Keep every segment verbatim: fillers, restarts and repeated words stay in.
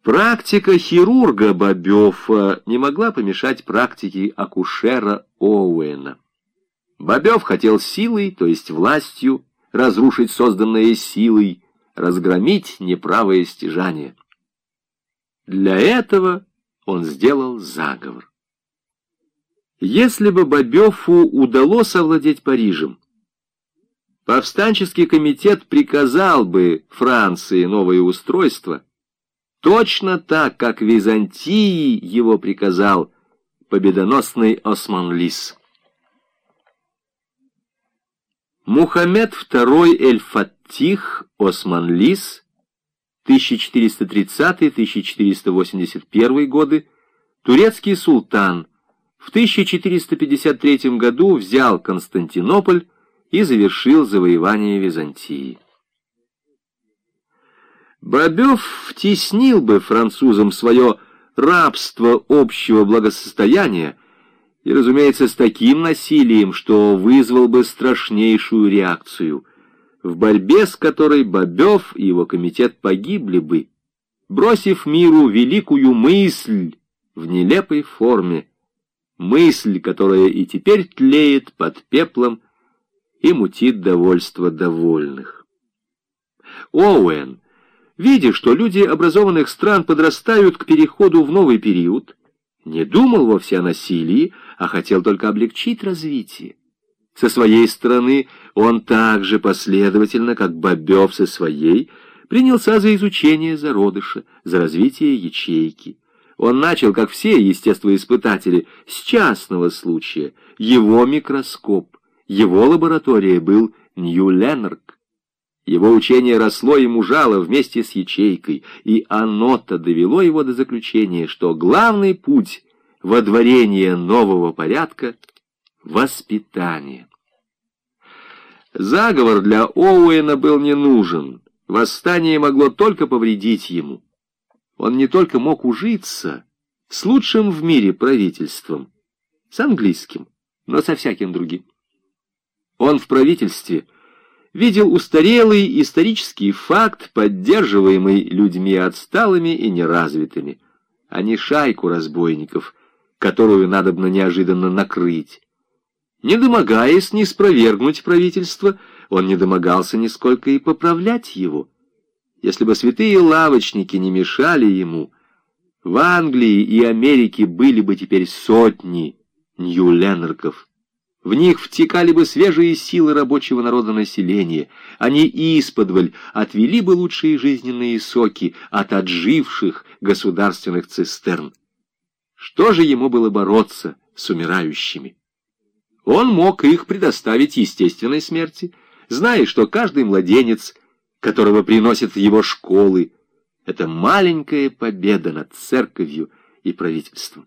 Практика хирурга Бобёва не могла помешать практике акушера Оуэна. Бобёв хотел силой, то есть властью, разрушить созданное силой, разгромить неправое стяжание. Для этого он сделал заговор. Если бы Бобёву удалось овладеть Парижем, повстанческий комитет приказал бы Франции новое устройство, точно так, как Византии его приказал победоносный Осман-Лис. Мухаммед второй эль-Фаттих Осман-Лис, тысяча четыреста тридцатый — тысяча четыреста восемьдесят первый годы, турецкий султан, в тысяча четыреста пятьдесят третьем году взял Константинополь и завершил завоевание Византии. Бобёв втеснил бы французам свое рабство общего благосостояния, и, разумеется, с таким насилием, что вызвал бы страшнейшую реакцию, в борьбе с которой Бобёв и его комитет погибли бы, бросив миру великую мысль в нелепой форме, мысль, которая и теперь тлеет под пеплом и мутит довольство довольных. Оуэн, видя, что люди образованных стран подрастают к переходу в новый период, не думал вовсе о насилии, а хотел только облегчить развитие. Со своей стороны он так же последовательно, как Бобёв со своей, принялся за изучение зародыша, за развитие ячейки. Он начал, как все естествоиспытатели, с частного случая. Его микроскоп, его лаборатория был Нью-Ленарк. Его учение росло и мужало вместе с ячейкой, и оно-то довело его до заключения, что главный путь водворения нового порядка — воспитание. Заговор для Оуэна был не нужен, восстание могло только повредить ему. Он не только мог ужиться с лучшим в мире правительством, с английским, но со всяким другим. Он в правительстве видел устарелый исторический факт, поддерживаемый людьми отсталыми и неразвитыми, а не шайку разбойников, которую надобно неожиданно накрыть. Не домогаясь не спровергнуть правительство, он не домогался нисколько и поправлять его. Если бы святые лавочники не мешали ему, в Англии и Америке были бы теперь сотни Нью-Ленарков. В них втекали бы свежие силы рабочего народа населения. Они исподволь отвели бы лучшие жизненные соки от отживших государственных цистерн. Что же ему было бороться с умирающими? Он мог их предоставить естественной смерти, зная, что каждый младенец, которого приносят в его школы, это маленькая победа над церковью и правительством.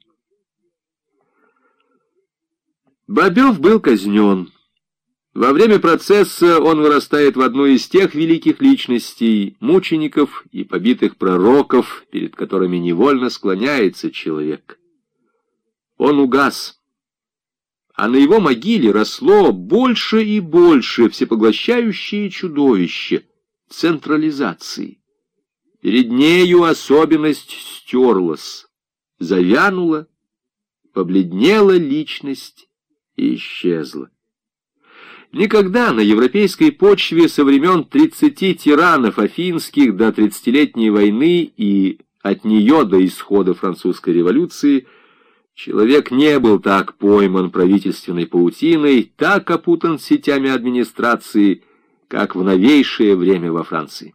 Бобёв был казнен. Во время процесса он вырастает в одну из тех великих личностей, мучеников и побитых пророков, перед которыми невольно склоняется человек. Он угас, а на его могиле росло больше и больше всепоглощающее чудовище централизации. Перед нею особенность стерлась, завянула, побледнела личность и исчезла. Никогда на европейской почве со времен тридцати тиранов афинских до тридцатилетней войны и от нее до исхода французской революции человек не был так пойман правительственной паутиной, так опутан сетями администрации, как в новейшее время во Франции.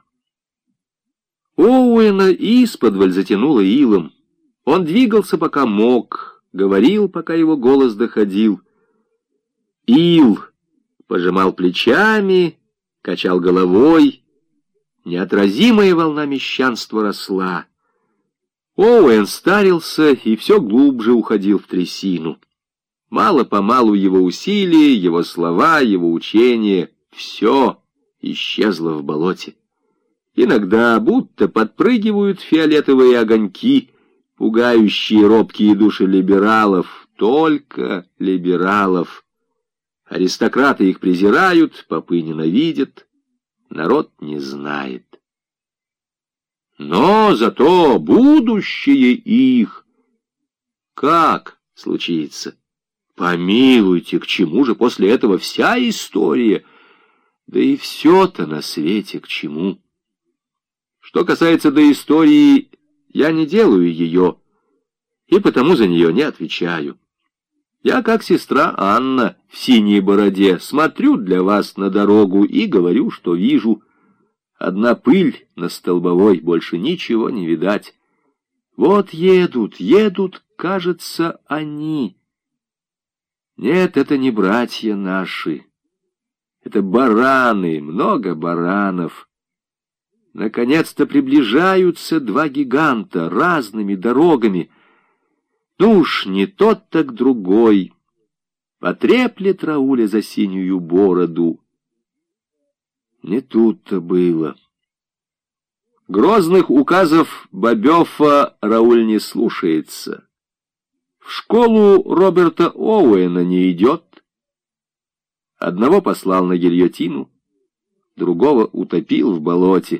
Оуэна исподволь затянуло илом. Он двигался, пока мог, говорил, пока его голос доходил. Ил пожимал плечами, качал головой. Неотразимая волна мещанства росла. Оуэн старился и все глубже уходил в трясину. Мало-помалу его усилия, его слова, его учения — все исчезло в болоте. Иногда будто подпрыгивают фиолетовые огоньки, пугающие робкие души либералов, только либералов. Аристократы их презирают, попы ненавидят, народ не знает. Но зато будущее их. Как случится? Помилуйте, к чему же после этого вся история? Да и все-то на свете к чему? Что касается до истории, я не делаю ее, и потому за нее не отвечаю. Я, как сестра Анна в синей бороде, смотрю для вас на дорогу и говорю, что вижу. Одна пыль на Столбовой, больше ничего не видать. Вот едут, едут, кажется, они. Нет, это не братья наши. Это бараны, много баранов. Наконец-то приближаются два гиганта разными дорогами. Ну уж не тот, так другой. Потреплет Рауля за синюю бороду. Не тут-то было. Грозных указов Бобёфа Рауль не слушается. В школу Роберта Оуэна не идет. Одного послал на гильотину, другого утопил в болоте.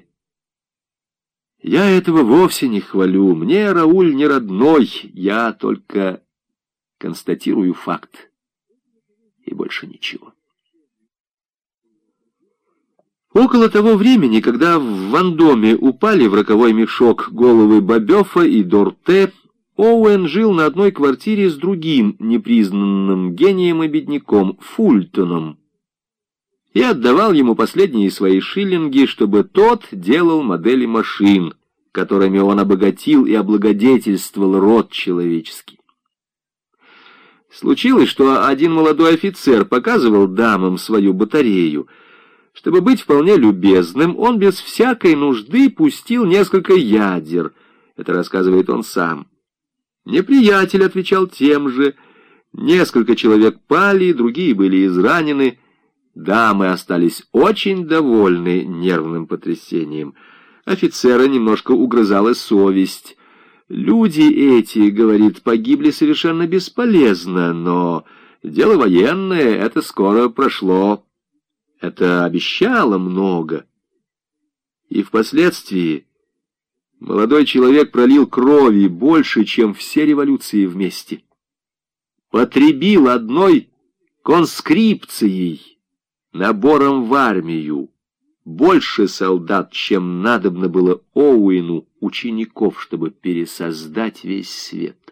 Я этого вовсе не хвалю. Мне Рауль не родной, я только констатирую факт. И больше ничего. Около того времени, когда в Вандоме упали в роковой мешок головы Бобёфа и Дорте, Оуэн жил на одной квартире с другим непризнанным гением и бедняком Фултоном и отдавал ему последние свои шиллинги, чтобы тот делал модели машин, которыми он обогатил и облагодетельствовал род человеческий. Случилось, что один молодой офицер показывал дамам свою батарею. Чтобы быть вполне любезным, он без всякой нужды пустил несколько ядер. Это рассказывает он сам. Неприятель отвечал тем же. Несколько человек пали, другие были изранены. Дамы остались очень довольны нервным потрясением. Офицера немножко угрызала совесть. Люди эти, говорит, погибли совершенно бесполезно, но дело военное, это скоро прошло. Это обещало много. И впоследствии молодой человек пролил крови больше, чем все революции вместе. Потребил одной конскрипцией, набором в армию, больше солдат, чем надобно было Оуэну учеников, чтобы пересоздать весь свет.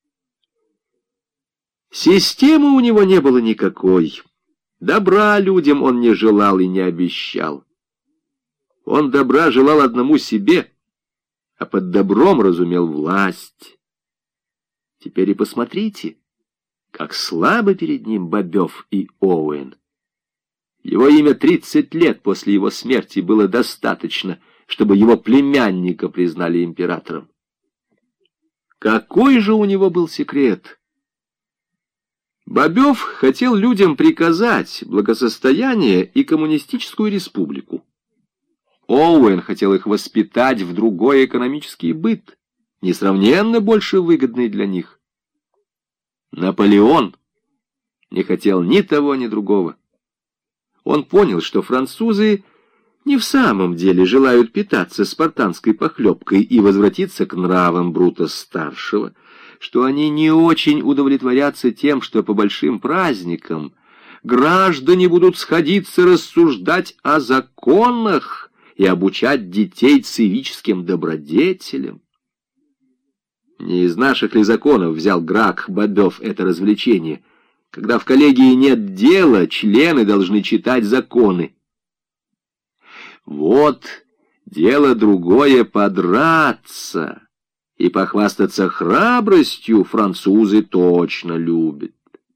Системы у него не было никакой. Добра людям он не желал и не обещал. Он добра желал одному себе, а под добром разумел власть. Теперь и посмотрите, как слабо перед ним Бобёв и Оуэн. Его имя тридцать лет после его смерти было достаточно, чтобы его племянника признали императором. Какой же у него был секрет? Бобёв хотел людям приказать благосостояние и коммунистическую республику. Оуэн хотел их воспитать в другой экономический быт, несравненно больше выгодный для них. Наполеон не хотел ни того, ни другого. Он понял, что французы не в самом деле желают питаться спартанской похлебкой и возвратиться к нравам Брута-старшего, что они не очень удовлетворятся тем, что по большим праздникам граждане будут сходиться рассуждать о законах и обучать детей цивическим добродетелям. Не из наших ли законов взял Грак Бобёв это развлечение? Когда в коллегии нет дела, члены должны читать законы. Вот дело другое — подраться, и похвастаться храбростью французы точно любят.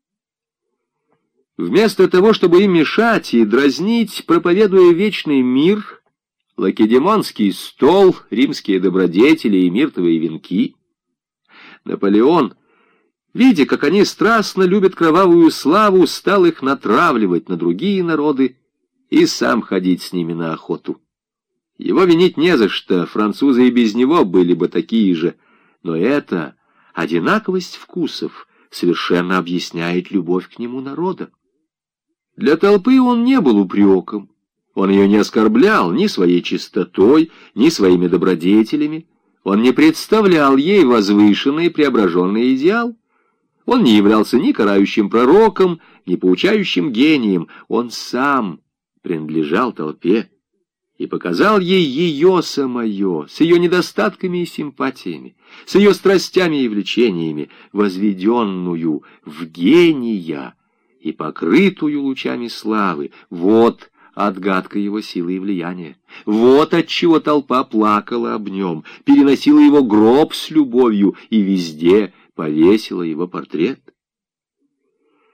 Вместо того, чтобы им мешать и дразнить, проповедуя вечный мир, лакедемонский стол, римские добродетели и миртовые венки, Наполеон, видя, как они страстно любят кровавую славу, стал их натравливать на другие народы и сам ходить с ними на охоту. Его винить не за что, французы и без него были бы такие же, но эта одинаковость вкусов совершенно объясняет любовь к нему народа. Для толпы он не был упреком, Он ее не оскорблял ни своей чистотой, ни своими добродетелями. Он не представлял ей возвышенный и преображенный идеал. Он не являлся ни карающим пророком, ни поучающим гением. Он сам принадлежал толпе и показал ей ее самое, с ее недостатками и симпатиями, с ее страстями и влечениями, возведенную в гения и покрытую лучами славы. Вот отгадка его силы и влияния. Вот отчего толпа плакала об нем, переносила его гроб с любовью и везде повесила его портрет.